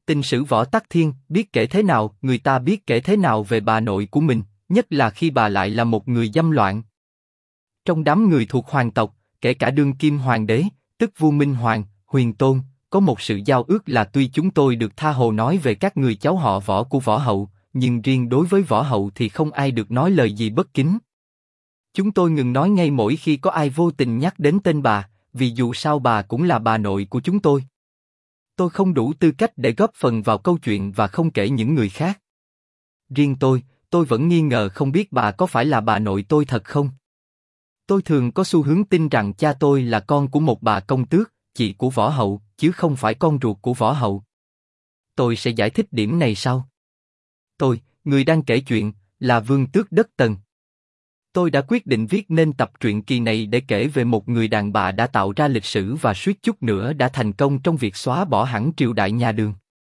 Tình sử Võ Tắc Thiên, biết kể thế nào, người ta biết kể thế nào về bà nội của mình, nhất là khi bà lại là một người dâm loạn. Trong đám người thuộc hoàng tộc, kể cả đương kim hoàng đế, tức vua Minh Hoàng, Huyền Tôn, có một sự giao ước là tuy chúng tôi được tha hồ nói về các người cháu họ Võ của Võ hậu, nhưng riêng đối với Võ hậu thì không ai được nói lời gì bất kính. Chúng tôi ngừng nói ngay mỗi khi có ai vô tình nhắc đến tên bà, vì dù sao bà cũng là bà nội của chúng tôi. Tôi không đủ tư cách để góp phần vào câu chuyện và không kể những người khác. Riêng tôi vẫn nghi ngờ không biết bà có phải là bà nội tôi thật không. Tôi thường có xu hướng tin rằng cha tôi là con của một bà công tước, chị của Võ hậu, chứ không phải con ruột của Võ hậu. Tôi sẽ giải thích điểm này sau. Tôi, người đang kể chuyện, là Vương Tước Đất Tần. Tôi đã quyết định viết nên tập truyện kỳ này để kể về một người đàn bà đã tạo ra lịch sử và suýt chút nữa đã thành công trong việc xóa bỏ hẳn triều đại nhà Đường.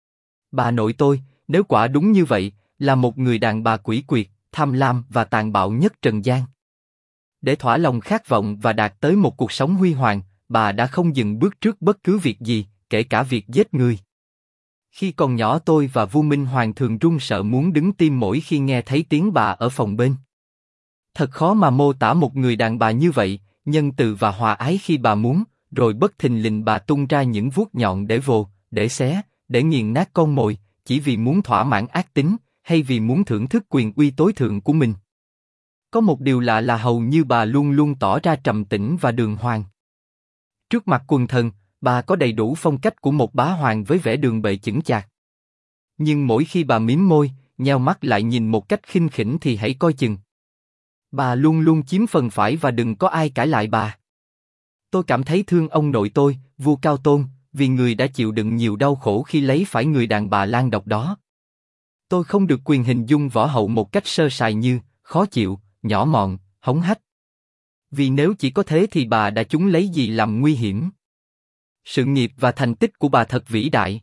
Bà nội tôi, nếu quả đúng như vậy, là một người đàn bà quỷ quyệt, tham lam và tàn bạo nhất trần gian. Để thỏa lòng khát vọng và đạt tới một cuộc sống huy hoàng, bà đã không dừng bước trước bất cứ việc gì, kể cả việc giết người. Khi còn nhỏ tôi và vua Minh Hoàng thường run sợ muốn đứng tim mỗi khi nghe thấy tiếng bà ở phòng bên. Thật khó mà mô tả một người đàn bà như vậy, nhân từ và hòa ái khi bà muốn, rồi bất thình lình bà tung ra những vuốt nhọn để vồ, để xé, để nghiền nát con mồi, chỉ vì muốn thỏa mãn ác tính, hay vì muốn thưởng thức quyền uy tối thượng của mình. Có một điều lạ là hầu như bà luôn luôn tỏ ra trầm tĩnh và đường hoàng. Trước mặt quần thần, bà có đầy đủ phong cách của một bá hoàng với vẻ đường bệ chững chạc. Nhưng mỗi khi bà mím môi, nheo mắt lại nhìn một cách khinh khỉnh thì hãy coi chừng. Bà luôn luôn chiếm phần phải và đừng có ai cãi lại bà. Tôi cảm thấy thương ông nội tôi, vua Cao Tôn, vì người đã chịu đựng nhiều đau khổ khi lấy phải người đàn bà lang độc đó. Tôi không được quyền hình dung Võ hậu một cách sơ sài như khó chịu, nhỏ mọn, hống hách. Vì nếu chỉ có thế thì bà đã chúng lấy gì làm nguy hiểm. Sự nghiệp và thành tích của bà thật vĩ đại.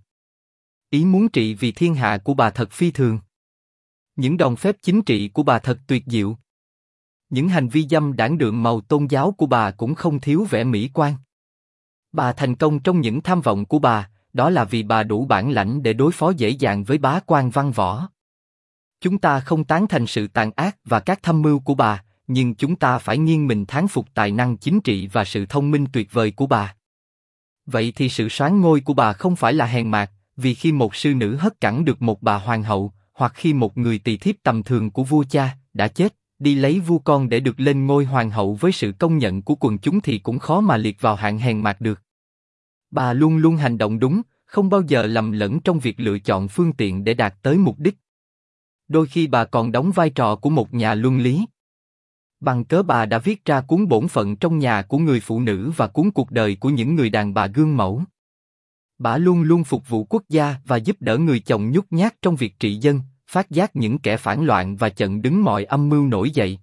Ý muốn trị vì thiên hạ của bà thật phi thường. Những đòn phép chính trị của bà thật tuyệt diệu. Những hành vi dâm đãng đượm màu tôn giáo của bà cũng không thiếu vẻ mỹ quan. Bà thành công trong những tham vọng của bà, đó là vì bà đủ bản lãnh để đối phó dễ dàng với bá quan văn võ. Chúng ta không tán thành sự tàn ác và các thâm mưu của bà, nhưng chúng ta phải nghiêng mình thán phục tài năng chính trị và sự thông minh tuyệt vời của bà. Vậy thì sự soán ngôi của bà không phải là hèn mạt, vì khi một sư nữ hất cẳng được một bà hoàng hậu, hoặc khi một người tỳ thiếp tầm thường của vua cha đã chết, đi lấy vua con để được lên ngôi hoàng hậu với sự công nhận của quần chúng thì cũng khó mà liệt vào hạng hèn mạt được. Bà luôn luôn hành động đúng, không bao giờ lầm lẫn trong việc lựa chọn phương tiện để đạt tới mục đích. Đôi khi bà còn đóng vai trò của một nhà luân lý. Bằng cớ bà đã viết ra cuốn Bổn phận trong nhà của người phụ nữ và cuốn Cuộc đời của những người đàn bà gương mẫu. Bà luôn luôn phục vụ quốc gia và giúp đỡ người chồng nhút nhát trong việc trị dân, phát giác những kẻ phản loạn và chặn đứng mọi âm mưu nổi dậy.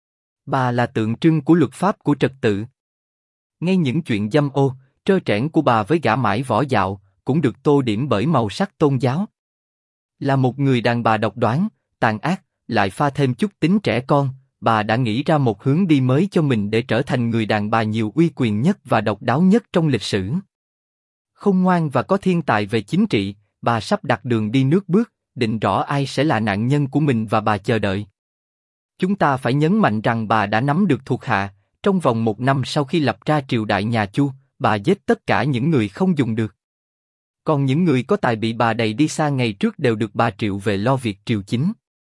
Bà là tượng trưng của luật pháp của trật tự. Ngay những chuyện dâm ô, trơ trẽn của bà với gã mãi võ dạo, cũng được tô điểm bởi màu sắc tôn giáo. Là một người đàn bà độc đoán, tàn ác, lại pha thêm chút tính trẻ con, bà đã nghĩ ra một hướng đi mới cho mình để trở thành người đàn bà nhiều uy quyền nhất và độc đáo nhất trong lịch sử. Khôn ngoan và có thiên tài về chính trị, bà sắp đặt đường đi nước bước, định rõ ai sẽ là nạn nhân của mình và bà chờ đợi. Chúng ta phải nhấn mạnh rằng bà đã nắm được thuộc hạ, trong vòng 1 năm sau khi lập ra triều đại nhà Chu, bà giết tất cả những người không dùng được. Còn những người có tài bị bà đày đi xa ngày trước đều được bà triệu về lo việc triều chính.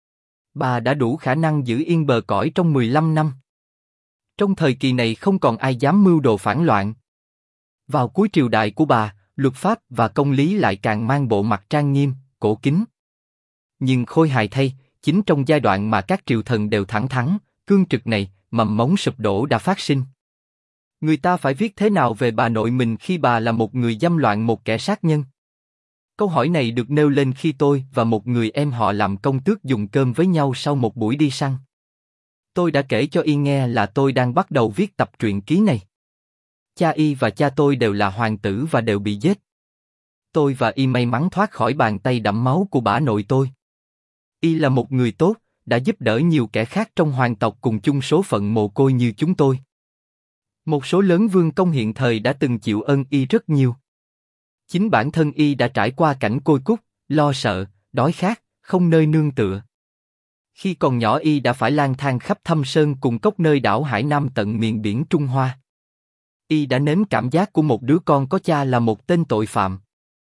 Bà đã đủ khả năng giữ yên bờ cõi trong 15 năm. Trong thời kỳ này không còn ai dám mưu đồ phản loạn. Vào cuối triều đại của bà, luật pháp và công lý lại càng mang bộ mặt trang nghiêm, cổ kính. Nhưng khôi hài thay, chính trong giai đoạn mà các triều thần đều thẳng thắn, cương trực này, mầm mống sụp đổ đã phát sinh. Người ta phải viết thế nào về bà nội mình khi bà là một người dâm loạn, một kẻ sát nhân? Câu hỏi này được nêu lên khi tôi và một người em họ làm công tước dùng cơm với nhau sau một buổi đi săn. Tôi đã kể cho y nghe là tôi đang bắt đầu viết tập truyện ký này. Cha y và cha tôi đều là hoàng tử và đều bị giết. Tôi và y may mắn thoát khỏi bàn tay đẫm máu của bả nội tôi. Y là một người tốt, đã giúp đỡ nhiều kẻ khác trong hoàng tộc cùng chung số phận mồ côi như chúng tôi. Một số lớn vương công hiện thời đã từng chịu ơn y rất nhiều. Chính bản thân y đã trải qua cảnh côi cút, lo sợ, đói khát, không nơi nương tựa. Khi còn nhỏ y đã phải lang thang khắp thâm sơn cùng cốc nơi đảo Hải Nam tận miền biển Trung Hoa. Y đã nếm cảm giác của một đứa con có cha là một tên tội phạm.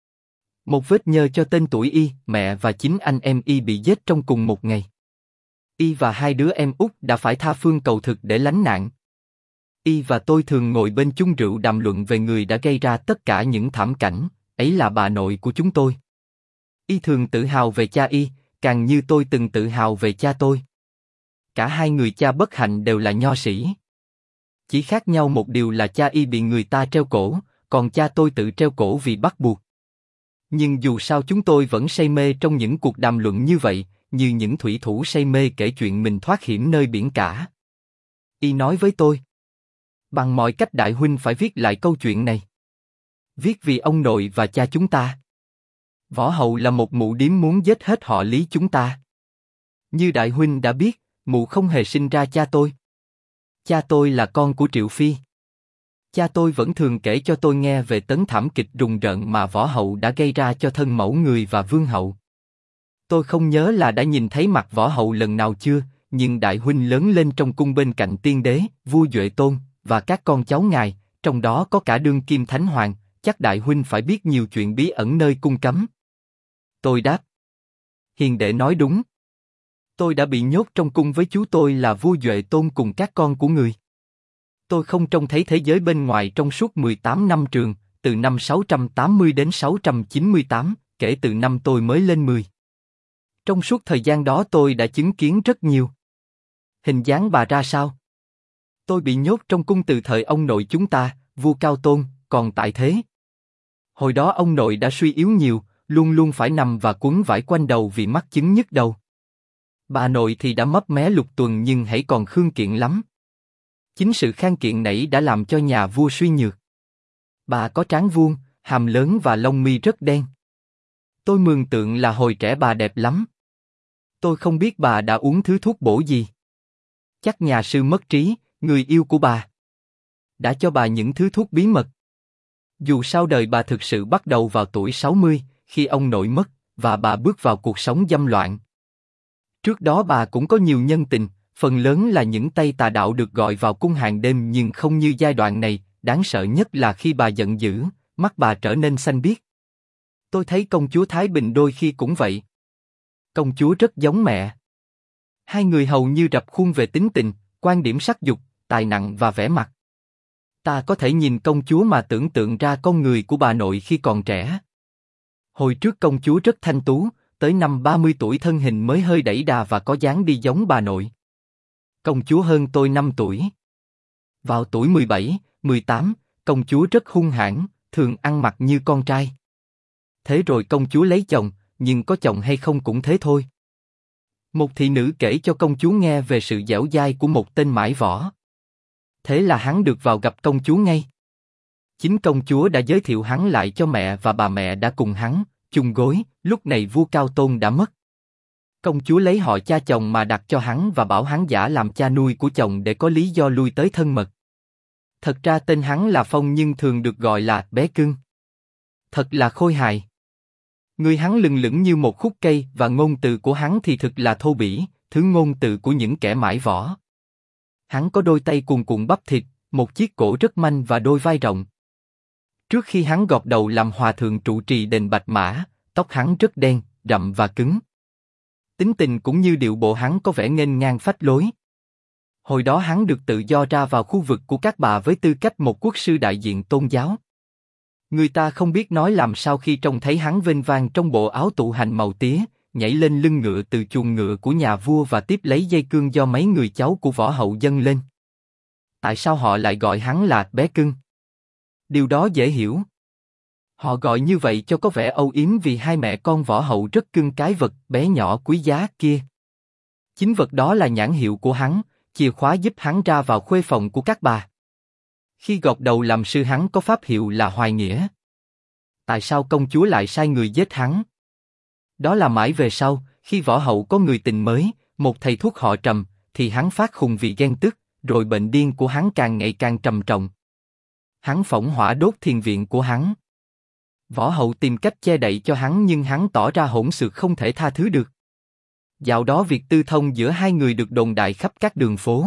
Một vết nhơ cho tên tuổi y, mẹ và chính anh em y bị giết trong cùng một ngày. Y và hai đứa em út đã phải tha phương cầu thực để lánh nạn. Y và tôi thường ngồi bên chung rượu đàm luận về người đã gây ra tất cả những thảm cảnh, ấy là bà nội của chúng tôi. Y thường tự hào về cha y, càng như tôi từng tự hào về cha tôi. Cả hai người cha bất hạnh đều là nho sĩ. Chỉ khác nhau một điều là cha y bị người ta treo cổ, còn cha tôi tự treo cổ vì bắt buộc. Nhưng dù sao chúng tôi vẫn say mê trong những cuộc đàm luận như vậy, như những thủy thủ say mê kể chuyện mình thoát hiểm nơi biển cả. Y nói với tôi, bằng mọi cách đại huynh phải viết lại câu chuyện này. Viết vì ông nội và cha chúng ta. Võ Hậu là một mụ điếm muốn giết hết họ Lý chúng ta. Như đại huynh đã biết, mụ không hề sinh ra cha tôi. Cha tôi là con của Triệu Phi. Cha tôi vẫn thường kể cho tôi nghe về tấn thảm kịch rùng rợn mà Võ Hậu đã gây ra cho thân mẫu người và vương hậu. Tôi không nhớ là đã nhìn thấy mặt Võ Hậu lần nào chưa, nhưng đại huynh lớn lên trong cung bên cạnh tiên đế, vua Duệ Tôn, và các con cháu ngài, trong đó có cả đương kim thánh hoàng, chắc đại huynh phải biết nhiều chuyện bí ẩn nơi cung cấm. Tôi đáp. Hiền đệ nói đúng. Tôi đã bị nhốt trong cung với chú tôi là vua Duệ Tôn cùng các con của người. Tôi không trông thấy thế giới bên ngoài trong suốt 18 năm trường, từ năm 680 đến 698, kể từ năm tôi mới lên 10. Trong suốt thời gian đó tôi đã chứng kiến rất nhiều. Hình dáng bà ra sao? Tôi bị nhốt trong cung từ thời ông nội chúng ta, vua Cao Tôn, còn tại thế. Hồi đó ông nội đã suy yếu nhiều, luôn luôn phải nằm và quấn vải quanh đầu vì mắc chứng nhức đầu. Bà nội thì đã mấp mé lục tuần nhưng hãy còn khương kiện lắm. Chính sự khang kiện nãy đã làm cho nhà vua suy nhược. Bà có trán vuông, hàm lớn và lông mi rất đen. Tôi mường tượng là hồi trẻ bà đẹp lắm. Tôi không biết bà đã uống thứ thuốc bổ gì. Chắc nhà sư mất trí, người yêu của bà, đã cho bà những thứ thuốc bí mật. Dù sao đời bà thực sự bắt đầu vào tuổi 60, khi ông nội mất, và bà bước vào cuộc sống dâm loạn. Trước đó bà cũng có nhiều nhân tình, phần lớn là những tay tà đạo được gọi vào cung hàng đêm nhưng không như giai đoạn này, đáng sợ nhất là khi bà giận dữ, mắt bà trở nên xanh biếc. Tôi thấy công chúa Thái Bình đôi khi cũng vậy. Công chúa rất giống mẹ. Hai người hầu như rập khuôn về tính tình, quan điểm sắc dục, tài nặng và vẻ mặt. Ta có thể nhìn công chúa mà tưởng tượng ra con người của bà nội khi còn trẻ. Hồi trước công chúa rất thanh tú, tới năm 30 tuổi thân hình mới hơi đẩy đà và có dáng đi giống bà nội. Công chúa hơn tôi 5 tuổi. Vào tuổi 17, 18, công chúa rất hung hãn, thường ăn mặc như con trai. Thế rồi công chúa lấy chồng, nhưng có chồng hay không cũng thế thôi. Một thị nữ kể cho công chúa nghe về sự dẻo dai của một tên mãi võ. Thế là hắn được vào gặp công chúa ngay. Chính công chúa đã giới thiệu hắn lại cho mẹ và bà mẹ đã cùng hắn chung gối. Lúc này vua Cao Tôn đã mất. Công chúa lấy họ cha chồng mà đặt cho hắn và bảo hắn giả làm cha nuôi của chồng để có lý do lui tới thân mật. Thật ra tên hắn là Phong nhưng thường được gọi là bé cưng. Thật là khôi hài. Người hắn lừng lững như một khúc cây và ngôn từ của hắn thì thực là thô bỉ, thứ ngôn từ của những kẻ mãi võ. Hắn có đôi tay cuồn cuộn bắp thịt, một chiếc cổ rất manh và đôi vai rộng. Trước khi hắn gọt đầu làm hòa thượng trụ trì đền Bạch Mã, tóc hắn rất đen, rậm và cứng. Tính tình cũng như điệu bộ hắn có vẻ nghênh ngang phách lối. Hồi đó hắn được tự do ra vào khu vực của các bà với tư cách một quốc sư đại diện tôn giáo. Người ta không biết nói làm sao khi trông thấy hắn vênh vang trong bộ áo tụ hành màu tía, nhảy lên lưng ngựa từ chuồng ngựa của nhà vua và tiếp lấy dây cương do mấy người cháu của Võ Hậu dâng lên. Tại sao họ lại gọi hắn là bé cưng? Điều đó dễ hiểu. Họ gọi như vậy cho có vẻ âu yếm vì hai mẹ con Võ Hậu rất cưng cái vật bé nhỏ quý giá kia. Chính vật đó là nhãn hiệu của hắn, chìa khóa giúp hắn ra vào khuê phòng của các bà. Khi gọt đầu làm sư hắn có pháp hiệu là Hoài Nghĩa. Tại sao công chúa lại sai người giết hắn? Đó là mãi về sau, khi Võ Hậu có người tình mới, một thầy thuốc họ Trầm, thì hắn phát khùng vì ghen tức, rồi bệnh điên của hắn càng ngày càng trầm trọng. Hắn phỏng hỏa đốt thiền viện của hắn. Võ hậu tìm cách che đậy cho hắn nhưng hắn tỏ ra hỗn xược không thể tha thứ được. Dạo đó việc tư thông giữa hai người được đồn đại khắp các đường phố.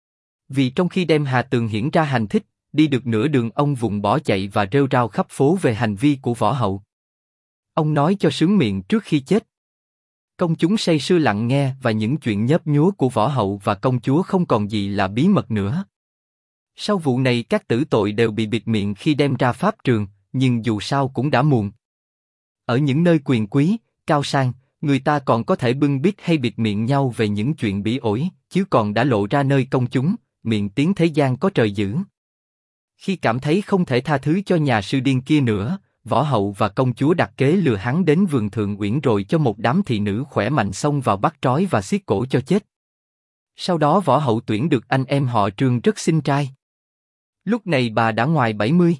Vì trong khi đem Hà Tường Hiển ra hành thích, đi được nửa đường ông vụng bỏ chạy và rêu rao khắp phố về hành vi của võ hậu. Ông nói cho sướng miệng trước khi chết. Công chúng say sưa lặng nghe và những chuyện nhớp nhúa của võ hậu và công chúa không còn gì là bí mật nữa. Sau vụ này các tử tội đều bị bịt miệng khi đem ra pháp trường, nhưng dù sao cũng đã muộn. Ở những nơi quyền quý, cao sang, người ta còn có thể bưng bít hay bịt miệng nhau về những chuyện bỉ ổi, chứ còn đã lộ ra nơi công chúng, miệng tiếng thế gian có trời giữ. Khi cảm thấy không thể tha thứ cho nhà sư điên kia nữa, võ hậu và công chúa đặt kế lừa hắn đến vườn Thượng Uyển rồi cho một đám thị nữ khỏe mạnh xông vào bắt trói và xiết cổ cho chết. Sau đó võ hậu tuyển được anh em họ Trương rất xinh trai. Lúc này bà đã ngoài 70.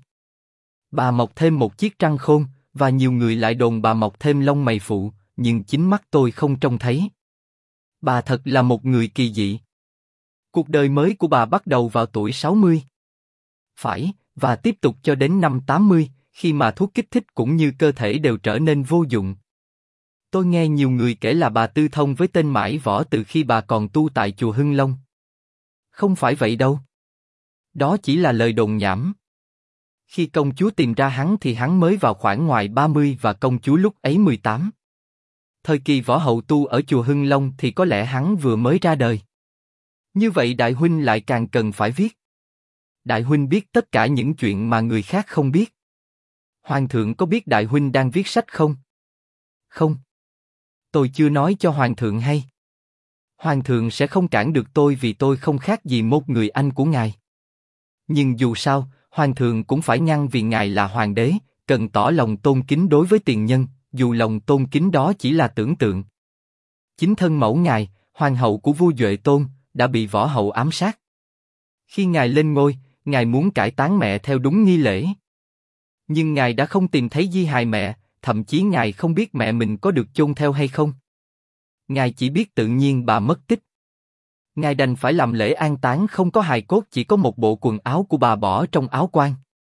Bà mọc thêm một chiếc răng khôn, và nhiều người lại đồn bà mọc thêm lông mày phụ, nhưng chính mắt tôi không trông thấy. Bà thật là một người kỳ dị. Cuộc đời mới của bà bắt đầu vào tuổi 60. Phải, và tiếp tục cho đến năm 80, khi mà thuốc kích thích cũng như cơ thể đều trở nên vô dụng. Tôi nghe nhiều người kể là bà tư thông với tên Mãi Võ từ khi bà còn tu tại chùa Hưng Long. Không phải vậy đâu. Đó chỉ là lời đồn nhảm. Khi công chúa tìm ra hắn thì hắn mới vào khoảng ngoài 30 và công chúa lúc ấy 18. Thời kỳ võ hậu tu ở chùa Hưng Long thì có lẽ hắn vừa mới ra đời. Như vậy đại huynh lại càng cần phải viết. Đại huynh biết tất cả những chuyện mà người khác không biết. Hoàng thượng có biết đại huynh đang viết sách không? Không. Tôi chưa nói cho hoàng thượng hay. Hoàng thượng sẽ không cản được tôi vì tôi không khác gì một người anh của ngài. Nhưng dù sao, hoàng thượng cũng phải ngăn vì ngài là hoàng đế, cần tỏ lòng tôn kính đối với tiền nhân, dù lòng tôn kính đó chỉ là tưởng tượng. Chính thân mẫu ngài, hoàng hậu của vua Duệ Tôn, đã bị võ hậu ám sát. Khi ngài lên ngôi, ngài muốn cải táng mẹ theo đúng nghi lễ. Nhưng ngài đã không tìm thấy di hài mẹ, thậm chí ngài không biết mẹ mình có được chôn theo hay không. Ngài chỉ biết tự nhiên bà mất tích. Ngài đành phải làm lễ an táng không có hài cốt, chỉ có một bộ quần áo của bà bỏ trong áo quan.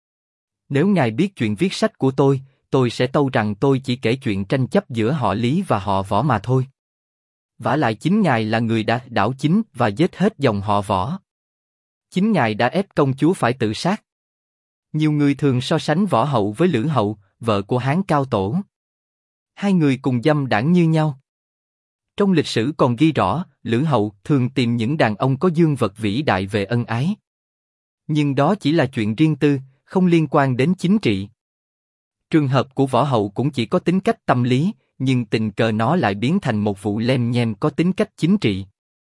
Nếu ngài biết chuyện viết sách của tôi sẽ tâu rằng tôi chỉ kể chuyện tranh chấp giữa họ Lý và họ Võ mà thôi. Vả lại chính ngài là người đã đảo chính và giết hết dòng họ Võ. Chính ngài đã ép công chúa phải tự sát. Nhiều người thường so sánh võ hậu với Lữ hậu, vợ của Hán Cao Tổ. Hai người cùng dâm đãng như nhau. Trong lịch sử còn ghi rõ, Lữ hậu thường tìm những đàn ông có dương vật vĩ đại về ân ái. Nhưng đó chỉ là chuyện riêng tư, không liên quan đến chính trị. Trường hợp của võ hậu cũng chỉ có tính cách tâm lý, nhưng tình cờ nó lại biến thành một vụ lem nhem có tính cách chính trị.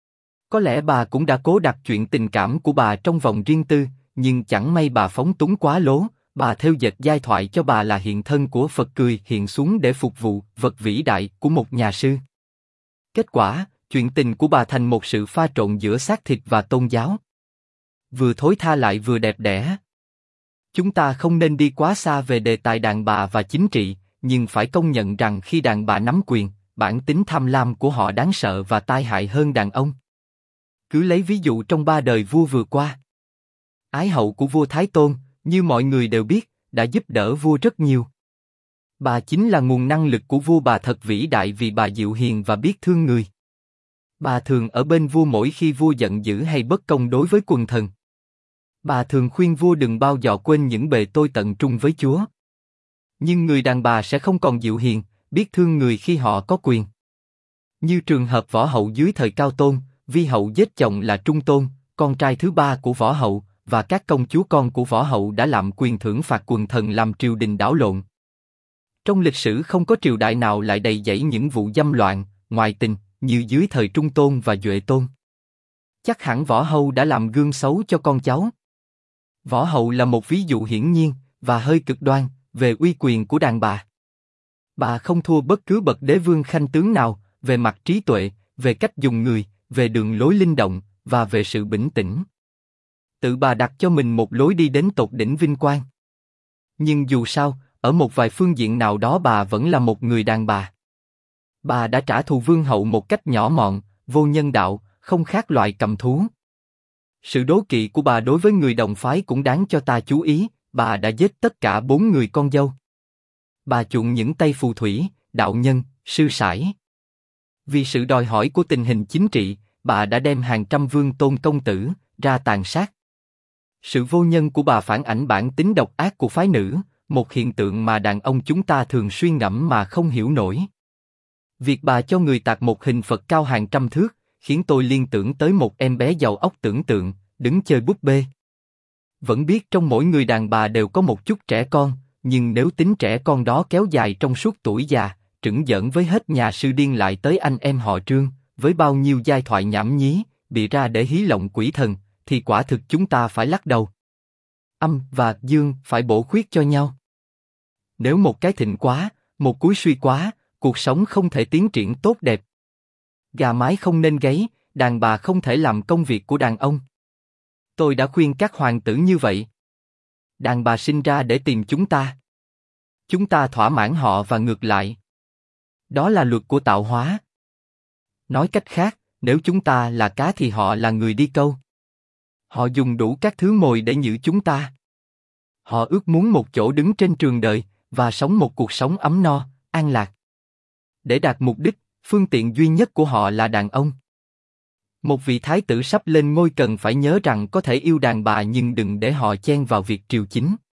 Có lẽ bà cũng đã cố đặt chuyện tình cảm của bà trong vòng riêng tư, nhưng chẳng may bà phóng túng quá lố, bà thêu dệt giai thoại cho bà là hiện thân của Phật cười hiện xuống để phục vụ vật vĩ đại của một nhà sư. Kết quả, chuyện tình của bà thành một sự pha trộn giữa xác thịt và tôn giáo. Vừa thối tha lại vừa đẹp đẽ. Chúng ta không nên đi quá xa về đề tài đàn bà và chính trị, nhưng phải công nhận rằng khi đàn bà nắm quyền, bản tính tham lam của họ đáng sợ và tai hại hơn đàn ông. Cứ lấy ví dụ trong 3 đời vua vừa qua. Ái hậu của vua Thái Tôn, như mọi người đều biết, đã giúp đỡ vua rất nhiều. Bà chính là nguồn năng lực của vua, bà thật vĩ đại vì bà dịu hiền và biết thương người. Bà thường ở bên vua mỗi khi vua giận dữ hay bất công đối với quần thần. Bà thường khuyên vua đừng bao giờ quên những bề tôi tận trung với Chúa. Nhưng người đàn bà sẽ không còn dịu hiền, biết thương người khi họ có quyền. Như trường hợp võ hậu dưới thời Cao Tôn, Vi hậu giết chồng là Trung Tôn, con trai thứ 3 của võ hậu, và các công chúa con của võ hậu đã lạm quyền thưởng phạt quần thần làm triều đình đảo lộn. Trong lịch sử không có triều đại nào lại đầy dẫy những vụ dâm loạn, ngoại tình, như dưới thời Trung Tôn và Duệ Tôn. Chắc hẳn võ hậu đã làm gương xấu cho con cháu. Võ hậu là một ví dụ hiển nhiên, và hơi cực đoan, về uy quyền của đàn bà. Bà không thua bất cứ bậc đế vương khanh tướng nào, về mặt trí tuệ, về cách dùng người, về đường lối linh động, và về sự bình tĩnh. Tự bà đặt cho mình một lối đi đến tột đỉnh vinh quang. Nhưng dù sao, ở một vài phương diện nào đó bà vẫn là một người đàn bà. Bà đã trả thù vương hậu một cách nhỏ mọn, vô nhân đạo, không khác loài cầm thú. Sự đố kỵ của bà đối với người đồng phái cũng đáng cho ta chú ý, bà đã giết tất cả 4 người con dâu. Bà chuộng những tay phù thủy, đạo nhân, sư sãi. Vì sự đòi hỏi của tình hình chính trị, bà đã đem hàng trăm vương tôn công tử ra tàn sát. Sự vô nhân của bà phản ảnh bản tính độc ác của phái nữ, một hiện tượng mà đàn ông chúng ta thường suy ngẫm mà không hiểu nổi. Việc bà cho người tạc một hình Phật cao hàng trăm thước, khiến tôi liên tưởng tới một em bé giàu óc tưởng tượng, đứng chơi búp bê. Vẫn biết trong mỗi người đàn bà đều có một chút trẻ con, nhưng nếu tính trẻ con đó kéo dài trong suốt tuổi già, trửng giỡn với hết nhà sư điên lại tới anh em họ Trương, với bao nhiêu giai thoại nhảm nhí, bị ra để hí lộng quỷ thần, thì quả thực chúng ta phải lắc đầu. Âm và dương phải bổ khuyết cho nhau. Nếu một cái thịnh quá, một cuối suy quá, cuộc sống không thể tiến triển tốt đẹp. Gà mái không nên gáy, đàn bà không thể làm công việc của đàn ông. Tôi đã khuyên các hoàng tử như vậy. Đàn bà sinh ra để tìm chúng ta. Chúng ta thỏa mãn họ và ngược lại. Đó là luật của tạo hóa. Nói cách khác, nếu chúng ta là cá thì họ là người đi câu. Họ dùng đủ các thứ mồi để nhử chúng ta. Họ ước muốn một chỗ đứng trên trường đời, và sống một cuộc sống ấm no, an lạc. Để đạt mục đích, phương tiện duy nhất của họ là đàn ông. Một vị thái tử sắp lên ngôi cần phải nhớ rằng có thể yêu đàn bà nhưng đừng để họ chen vào việc triều chính.